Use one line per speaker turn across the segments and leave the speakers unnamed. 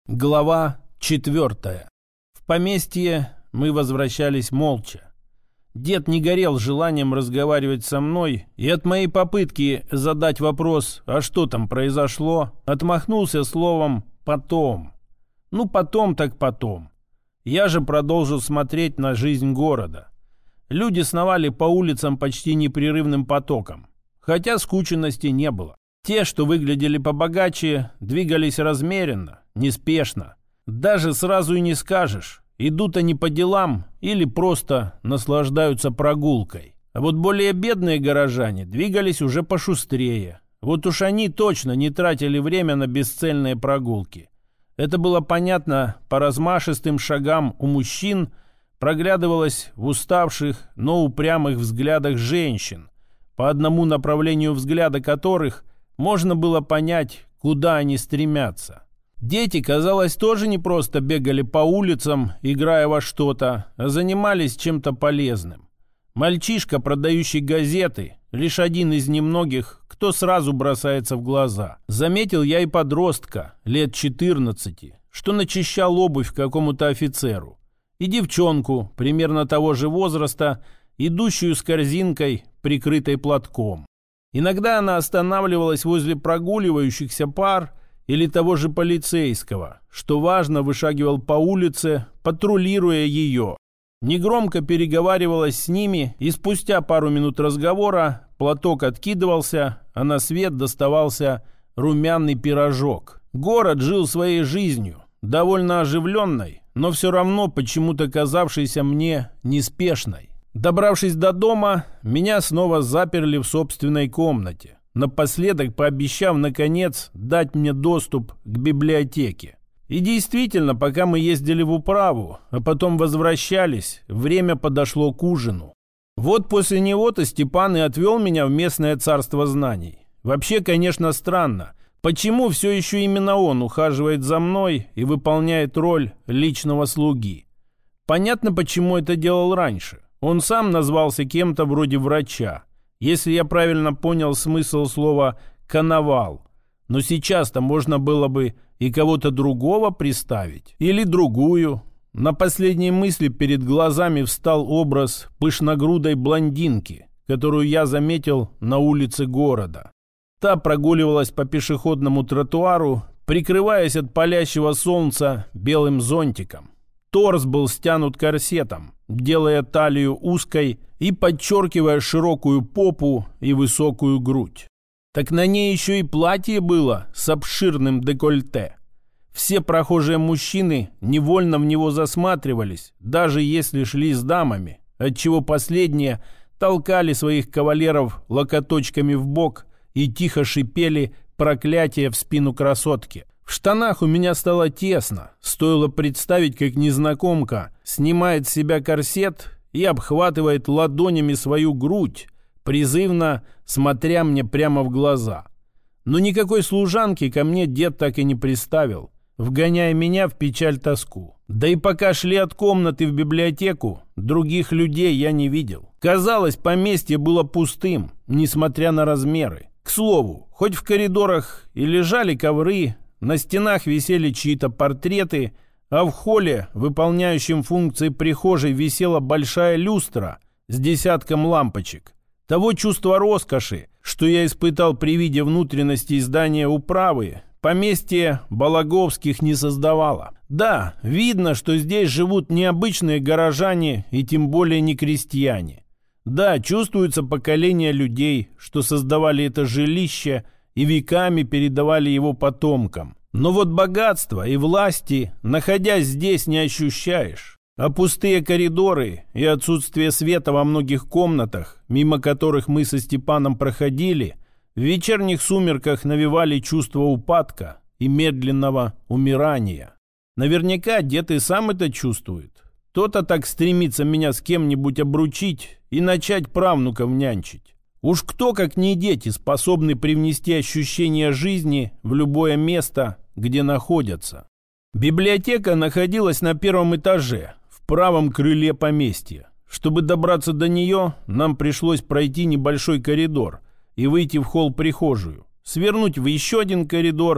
Глава 4. В поместье мы возвращались молча. Дед не горел желанием разговаривать со мной, и от моей попытки задать вопрос «а что там произошло?» отмахнулся словом «потом». Ну, потом так потом. Я же продолжил смотреть на жизнь города. Люди сновали по улицам почти непрерывным потоком, хотя скученности не было. Те, что выглядели побогаче, двигались размеренно, неспешно. Даже сразу и не скажешь, идут они по делам или просто наслаждаются прогулкой. А вот более бедные горожане двигались уже пошустрее. Вот уж они точно не тратили время на бесцельные прогулки. Это было понятно по размашистым шагам у мужчин, проглядывалось в уставших, но упрямых взглядах женщин, по одному направлению взгляда которых можно было понять, куда они стремятся. Дети, казалось, тоже не просто бегали по улицам, играя во что-то, а занимались чем-то полезным. Мальчишка, продающий газеты, лишь один из немногих, кто сразу бросается в глаза. Заметил я и подростка, лет 14, что начищал обувь какому-то офицеру. И девчонку, примерно того же возраста, идущую с корзинкой, прикрытой платком. Иногда она останавливалась возле прогуливающихся пар или того же полицейского, что важно, вышагивал по улице, патрулируя ее. Негромко переговаривалась с ними, и спустя пару минут разговора платок откидывался, а на свет доставался румяный пирожок. Город жил своей жизнью, довольно оживленной, но все равно почему-то казавшейся мне неспешной. Добравшись до дома, меня снова заперли в собственной комнате, напоследок пообещав, наконец, дать мне доступ к библиотеке. И действительно, пока мы ездили в управу, а потом возвращались, время подошло к ужину. Вот после него-то Степан и отвел меня в местное царство знаний. Вообще, конечно, странно, почему все еще именно он ухаживает за мной и выполняет роль личного слуги. Понятно, почему это делал раньше. Он сам назвался кем-то вроде врача, если я правильно понял смысл слова «коновал». Но сейчас-то можно было бы и кого-то другого представить. Или другую. На последней мысли перед глазами встал образ пышногрудой блондинки, которую я заметил на улице города. Та прогуливалась по пешеходному тротуару, прикрываясь от палящего солнца белым зонтиком. Торс был стянут корсетом, делая талию узкой и подчеркивая широкую попу и высокую грудь. Так на ней еще и платье было с обширным декольте. Все прохожие мужчины невольно в него засматривались, даже если шли с дамами, отчего последние толкали своих кавалеров локоточками в бок и тихо шипели проклятия в спину красотки. В штанах у меня стало тесно. Стоило представить, как незнакомка снимает с себя корсет и обхватывает ладонями свою грудь, призывно смотря мне прямо в глаза. Но никакой служанки ко мне дед так и не приставил, вгоняя меня в печаль-тоску. Да и пока шли от комнаты в библиотеку, других людей я не видел. Казалось, поместье было пустым, несмотря на размеры. К слову, хоть в коридорах и лежали ковры, на стенах висели чьи-то портреты, а в холле, выполняющем функции прихожей, висела большая люстра с десятком лампочек. Того чувства роскоши, что я испытал при виде внутренности здания управы, поместье Балаговских не создавало. Да, видно, что здесь живут не обычные горожане и тем более не крестьяне. Да, чувствуется поколение людей, что создавали это жилище и веками передавали его потомкам. Но вот богатства и власти, находясь здесь, не ощущаешь. А пустые коридоры и отсутствие света во многих комнатах, мимо которых мы со Степаном проходили, в вечерних сумерках навевали чувство упадка и медленного умирания. Наверняка дед и сам это чувствует. То-то так стремится меня с кем-нибудь обручить и начать правнуков нянчить. Уж кто, как не дети, способны привнести ощущение жизни в любое место, где находятся. Библиотека находилась на первом этаже, в правом крыле поместья. Чтобы добраться до нее, нам пришлось пройти небольшой коридор и выйти в холл-прихожую, свернуть в еще один коридор,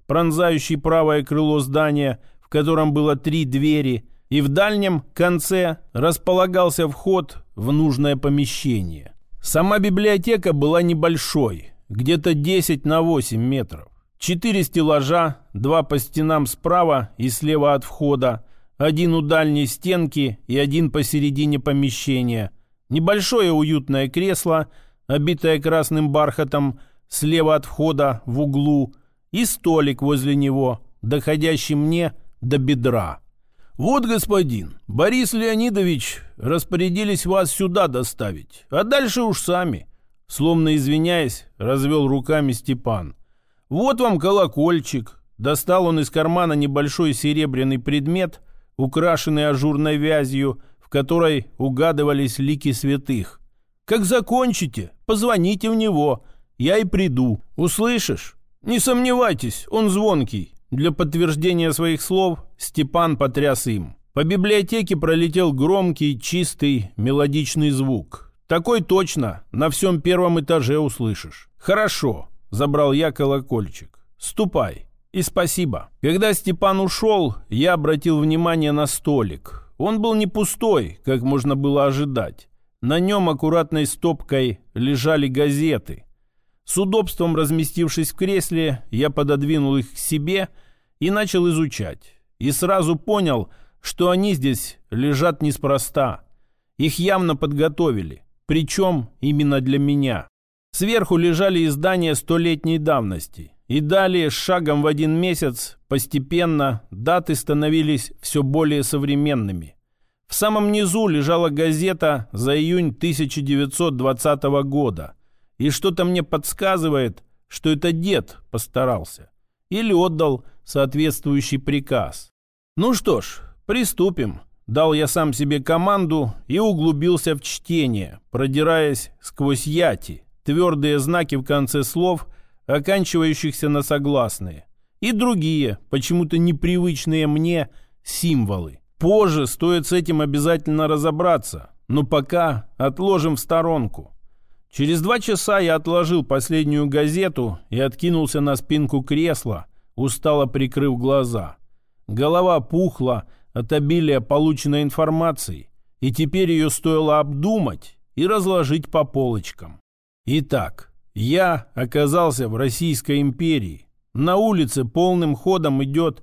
пронзающий правое крыло здания, в котором было 3 двери, и в дальнем конце располагался вход в нужное помещение. Сама библиотека была небольшой, где-то 10 на 8 метров. 4 стеллажа, 2 по стенам справа и слева от входа, 1 у дальней стенки и 1 посередине помещения. Небольшое уютное кресло, обитое красным бархатом, слева от входа в углу, и столик возле него, доходящий мне до бедра. «Вот, господин, Борис Леонидович, распорядились вас сюда доставить, а дальше уж сами», словно извиняясь, развел руками Степан. «Вот вам колокольчик». Достал он из кармана небольшой серебряный предмет, украшенный ажурной вязью, в которой угадывались лики святых. «Как закончите, позвоните в него, я и приду. Услышишь? Не сомневайтесь, он звонкий». Для подтверждения своих слов Степан потряс им. По библиотеке пролетел громкий, чистый, мелодичный звук. Такой точно на всем 1-м этаже услышишь. «Хорошо», — забрал я колокольчик. «Ступай. И спасибо». Когда Степан ушел, я обратил внимание на столик. Он был не пустой, как можно было ожидать. На нем аккуратной стопкой лежали газеты. С удобством разместившись в кресле, я пододвинул их к себе и начал изучать. И сразу понял, что они здесь лежат неспроста. Их явно подготовили, причем именно для меня. Сверху лежали издания 100-летней давности. И далее, с шагом в 1 месяц, постепенно даты становились все более современными. В самом низу лежала газета за июнь 1920 года. И что-то мне подсказывает, что это дед постарался. Или отдал соответствующий приказ. Ну что ж, приступим. Дал я сам себе команду и углубился в чтение, продираясь сквозь яти, твердые знаки в конце слов, оканчивающихся на согласные, и другие, почему-то непривычные мне, символы. Позже стоит с этим обязательно разобраться, но пока отложим в сторонку. Через 2 часа я отложил последнюю газету и откинулся на спинку кресла, устало прикрыв глаза. Голова пухла от обилия полученной информации, и теперь ее стоило обдумать и разложить по полочкам. Итак, я оказался в Российской империи. На улице полным ходом идет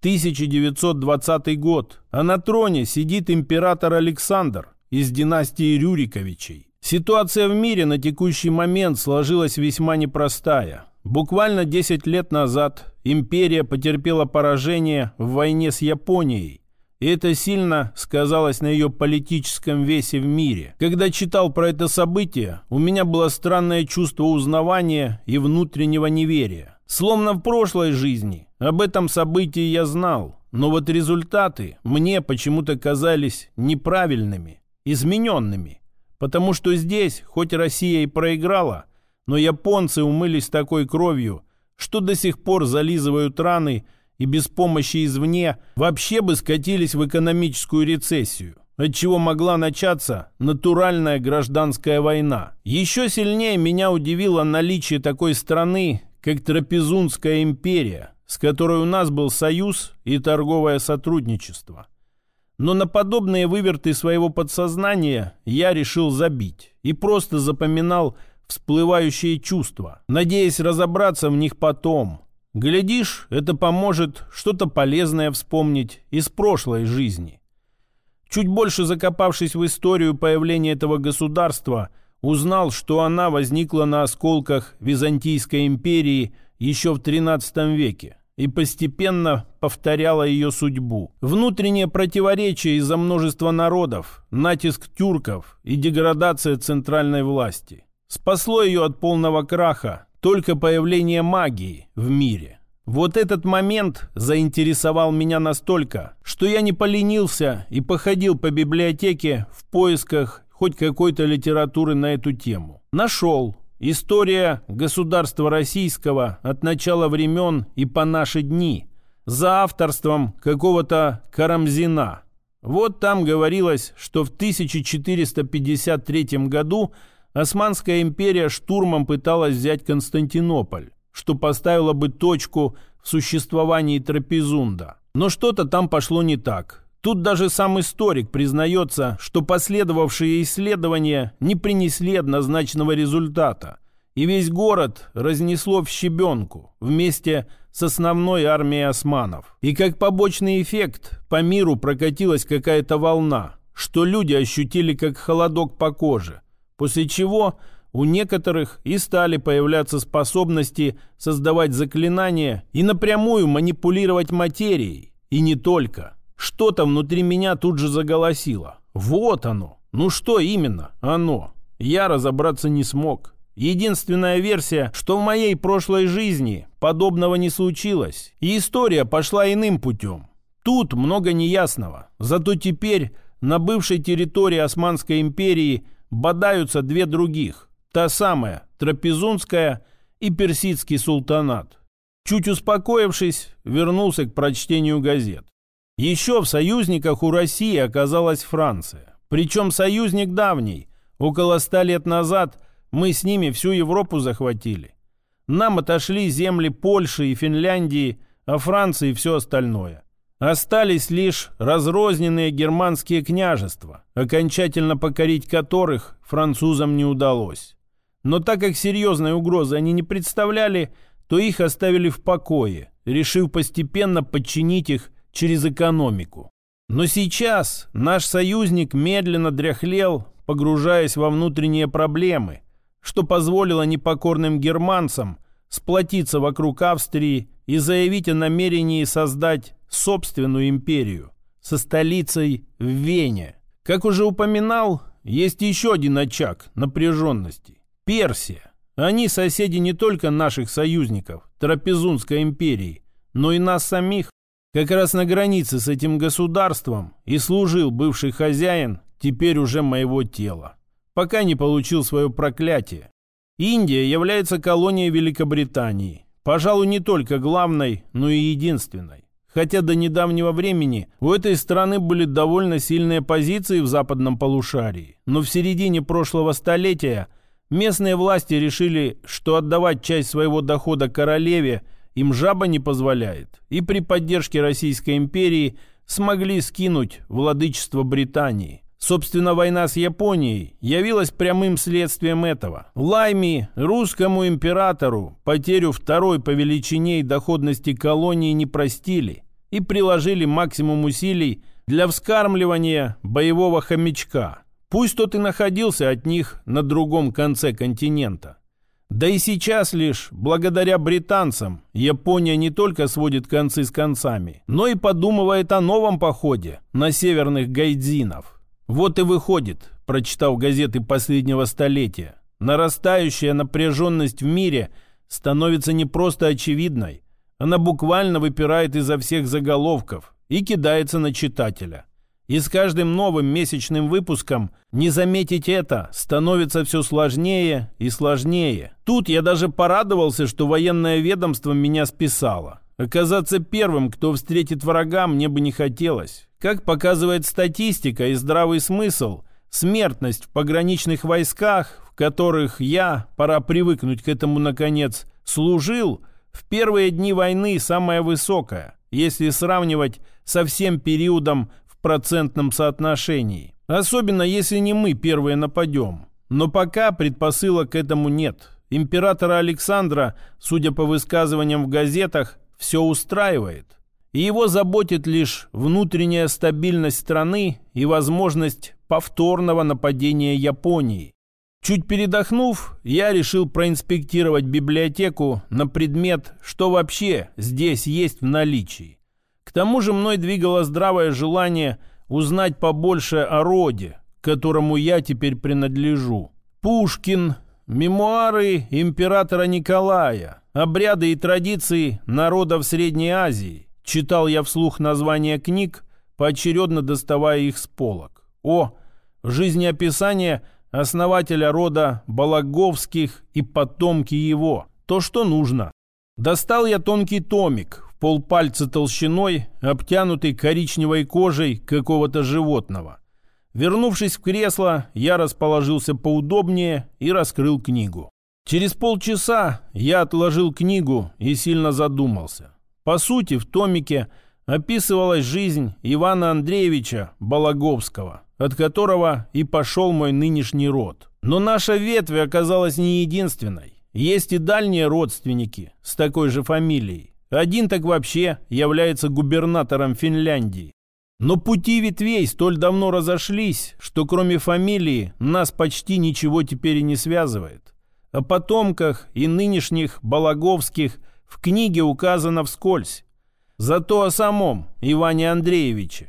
1920 год, а на троне сидит император Александр из династии Рюриковичей. Ситуация в мире на текущий момент сложилась весьма непростая. Буквально 10 лет назад империя потерпела поражение в войне с Японией. И это сильно сказалось на ее политическом весе в мире. Когда читал про это событие, у меня было странное чувство узнавания и внутреннего неверия. Словно в прошлой жизни об этом событии я знал, но вот результаты мне почему-то казались неправильными, измененными. Потому что здесь, хоть Россия и проиграла, но японцы умылись такой кровью, что до сих пор зализывают раны и без помощи извне вообще бы скатились в экономическую рецессию, отчего могла начаться натуральная гражданская война. Еще сильнее меня удивило наличие такой страны, как Трапезунская империя, с которой у нас был союз и торговое сотрудничество. Но на подобные выверты своего подсознания я решил забить и просто запоминал всплывающие чувства, надеясь разобраться в них потом. Глядишь, это поможет что-то полезное вспомнить из прошлой жизни. Чуть больше закопавшись в историю появления этого государства, узнал, что она возникла на осколках Византийской империи еще в XIII веке и постепенно повторяла ее судьбу. Внутреннее противоречие из-за множества народов, натиск тюрков и деградация центральной власти. Спасло ее от полного краха только появление магии в мире. Вот этот момент заинтересовал меня настолько, что я не поленился и походил по библиотеке в поисках хоть какой-то литературы на эту тему. Нашел. История государства российского от начала времен и по наши дни, за авторством какого-то Карамзина. Вот там говорилось, что в 1453 году Османская империя штурмом пыталась взять Константинополь, что поставило бы точку в в существовании Трапезунда. Но что-то там пошло не так. Тут даже сам историк признается, что последовавшие исследования не принесли однозначного результата, и весь город разнесло в щебенку вместе с основной армией османов. И как побочный эффект по миру прокатилась какая-то волна, что люди ощутили как холодок по коже, после чего у некоторых и стали появляться способности создавать заклинания и напрямую манипулировать материей. И не только. Что-то внутри меня тут же заголосило. Вот оно. Ну что именно оно? Я разобраться не смог. Единственная версия, что в моей прошлой жизни подобного не случилось, и история пошла иным путем. Тут много неясного. Зато теперь на бывшей территории Османской империи бодаются две других. Та самая Трапезундская и Персидский султанат. Чуть успокоившись, вернулся к прочтению газет. Еще в союзниках у России оказалась Франция. Причем союзник давний. Около 100 лет назад мы с ними всю Европу захватили. Нам отошли земли Польши и Финляндии, а Франции все остальное. Остались лишь разрозненные германские княжества, окончательно покорить которых французам не удалось. Но так как серьезной угрозы они не представляли, то их оставили в покое, решив постепенно подчинить их через экономику. Но сейчас наш союзник медленно дряхлел, погружаясь во внутренние проблемы, что позволило непокорным германцам сплотиться вокруг Австрии и заявить о намерении создать собственную империю со столицей в Вене. Как уже упоминал, есть еще один очаг напряженности – Персия. Они соседи не только наших союзников, Трапезундской империи, но и нас самих. Как раз на границе с этим государством и служил бывший хозяин, теперь уже моего тела, пока не получил свое проклятие. Индия является колонией Великобритании, пожалуй, не только главной, но и единственной. Хотя до недавнего времени у этой страны были довольно сильные позиции в западном полушарии, но в середине прошлого столетия местные власти решили, что отдавать часть своего дохода королеве им жаба не позволяет, и при поддержке Российской империи смогли скинуть владычество Британии. Собственно, война с Японией явилась прямым следствием этого. Лайми, русскому императору, потерю второй по величине и доходности колонии не простили и приложили максимум усилий для вскармливания боевого хомячка. Пусть тот и находился от них на другом конце континента. Да и сейчас лишь благодаря британцам Япония не только сводит концы с концами, но и подумывает о новом походе на северных гайдзинов. Вот и выходит, прочитав газеты последнего столетия, нарастающая напряженность в мире становится не просто очевидной, она буквально выпирает изо всех заголовков и кидается на читателя. И с каждым новым месячным выпуском не заметить это становится все сложнее и сложнее. Тут я даже порадовался, что военное ведомство меня списало. Оказаться первым, кто встретит врага, мне бы не хотелось. Как показывает статистика и здравый смысл, смертность в пограничных войсках, в которых я, пора привыкнуть к этому наконец, служил, в первые дни войны самая высокая, если сравнивать со всем периодом в процентном соотношении. Особенно если не мы первые нападем. Но пока предпосылок к этому нет. Императора Александра, судя по высказываниям в газетах, все устраивает. И его заботит лишь внутренняя стабильность страны и возможность повторного нападения Японии. Чуть передохнув, я решил проинспектировать библиотеку на предмет, что вообще здесь есть в наличии. К тому же мной двигало здравое желание узнать побольше о роде, к которому я теперь принадлежу. Пушкин, мемуары императора Николая, обряды и традиции народов Средней Азии. Читал я вслух названия книг, поочередно доставая их с полок. Жизнеописание основателя рода Балаговских и потомки его. То, что нужно. Достал я тонкий томик, в полпальца толщиной, обтянутый коричневой кожей какого-то животного. Вернувшись в кресло, я расположился поудобнее и раскрыл книгу. Через полчаса я отложил книгу и сильно задумался. По сути, в томике описывалась жизнь Ивана Андреевича Балаговского, от которого и пошел мой нынешний род. Но наша ветвь оказалась не единственной. Есть и дальние родственники с такой же фамилией. Один так вообще является губернатором Финляндии. Но пути ветвей столь давно разошлись, что кроме фамилии нас почти ничего теперь и не связывает. О потомках и нынешних Балаговских в книге указано вскользь. Зато о самом Иване Андреевиче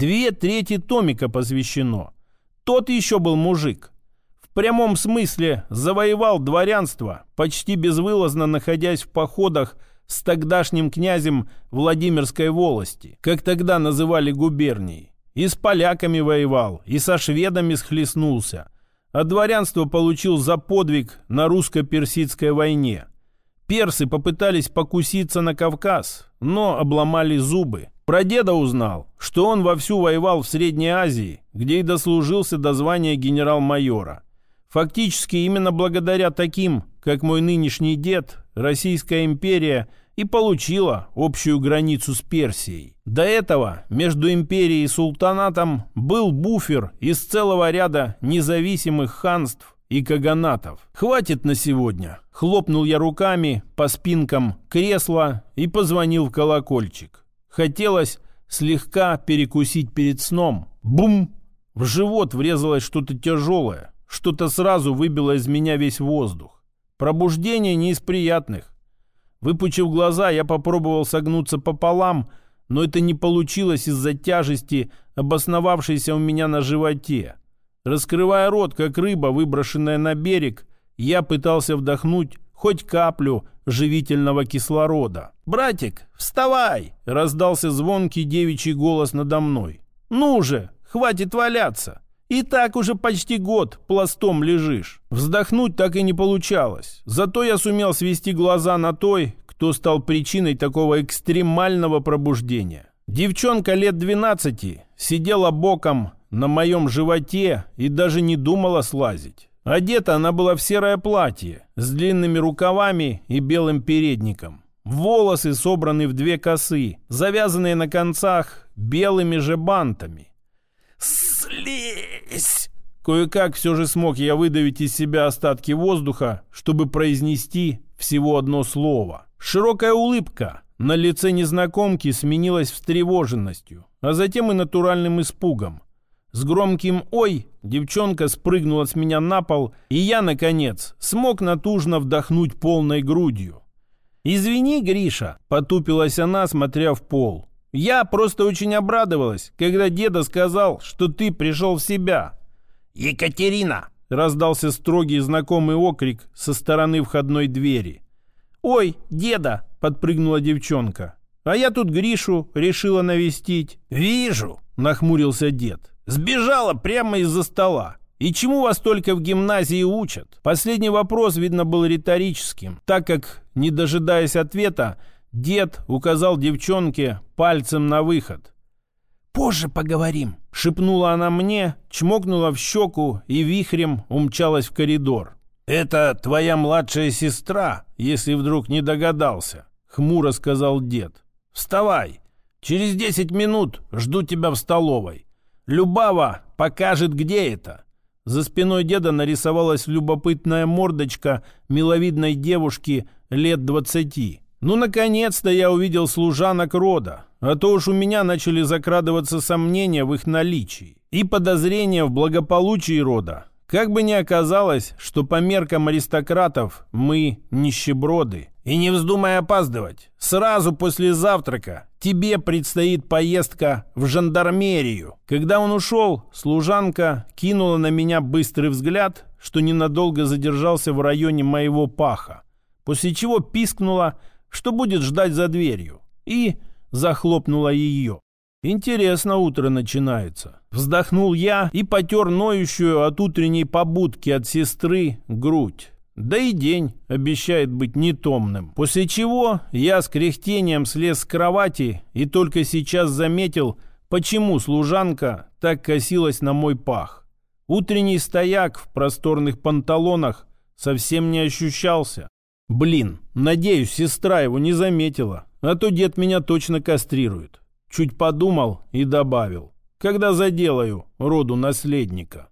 2/3 томика посвящено. Тот еще был мужик. В прямом смысле завоевал дворянство, почти безвылазно находясь в походах с тогдашним князем Владимирской волости, как тогда называли губернии. И с поляками воевал, и со шведами схлестнулся. А дворянство получил за подвиг на русско-персидской войне. Персы попытались покуситься на Кавказ, но обломали зубы. Про деда узнал, что он вовсю воевал в Средней Азии, где и дослужился до звания генерал-майора. Фактически именно благодаря таким, как мой нынешний дед, Российская империя и получила общую границу с Персией. До этого между империей и султанатом был буфер из целого ряда независимых ханств и каганатов. «Хватит на сегодня!» Хлопнул я руками по спинкам кресла и позвонил в колокольчик. Хотелось слегка перекусить перед сном. Бум! В живот врезалось что-то тяжелое. Что-то сразу выбило из меня весь воздух. Пробуждение не из приятных. Выпучив глаза, я попробовал согнуться пополам, но это не получилось из-за тяжести, обосновавшейся у меня на животе. Раскрывая рот, как рыба, выброшенная на берег, я пытался вдохнуть хоть каплю живительного кислорода. «Братик, вставай!» — раздался звонкий девичий голос надо мной. «Ну же, хватит валяться! И так уже почти год пластом лежишь». Вздохнуть так и не получалось. Зато я сумел свести глаза на той, кто стал причиной такого экстремального пробуждения. Девчонка лет 12 сидела боком на моем животе и даже не думала слазить. Одета она была в серое платье с длинными рукавами и белым передником. Волосы собраны в 2 косы, завязанные на концах белыми же бантами. «Слезь!» Кое-как все же смог я выдавить из себя остатки воздуха, чтобы произнести всего одно слово. Широкая улыбка на лице незнакомки сменилась встревоженностью, а затем и натуральным испугом. С громким «Ой!» девчонка спрыгнула с меня на пол, и я, наконец, смог натужно вдохнуть полной грудью. «Извини, Гриша», — потупилась она, смотря в пол. «Я просто очень обрадовалась, когда деда сказал, что ты пришел в себя». «Екатерина!» — раздался строгий знакомый окрик со стороны входной двери. «Ой, деда!» — подпрыгнула девчонка. «А я тут Гришу решила навестить». «Вижу!» — нахмурился дед. «Сбежала прямо из-за стола. И чему вас только в гимназии учат?» Последний вопрос, видно, был риторическим, так как, не дожидаясь ответа, дед указал девчонке пальцем на выход. «Позже поговорим», — шепнула она мне, чмокнула в щеку и вихрем умчалась в коридор. «Это твоя младшая сестра, если вдруг не догадался», — хмуро сказал дед. «Вставай, через 10 минут жду тебя в столовой. Любава покажет, где это». За спиной деда нарисовалась любопытная мордочка миловидной девушки лет 20. Ну, наконец-то я увидел служанок рода, а то уж у меня начали закрадываться сомнения в их наличии и подозрения в благополучии рода. Как бы ни оказалось, что по меркам аристократов мы нищеброды. И не вздумай опаздывать. Сразу после завтрака тебе предстоит поездка в жандармерию. Когда он ушел, служанка кинула на меня быстрый взгляд, что ненадолго задержался в районе моего паха, после чего пискнула, что будет ждать за дверью, и захлопнула ее. Интересно утро начинается. Вздохнул я и потер ноющую от утренней побудки от сестры грудь. Да и день обещает быть нетомным. После чего я с кряхтением слез с кровати и только сейчас заметил, почему служанка так косилась на мой пах. Утренний стояк в просторных панталонах совсем не ощущался. Блин, надеюсь, сестра его не заметила, а то дед меня точно кастрирует. Чуть подумал и добавил: когда заделаю роду наследника.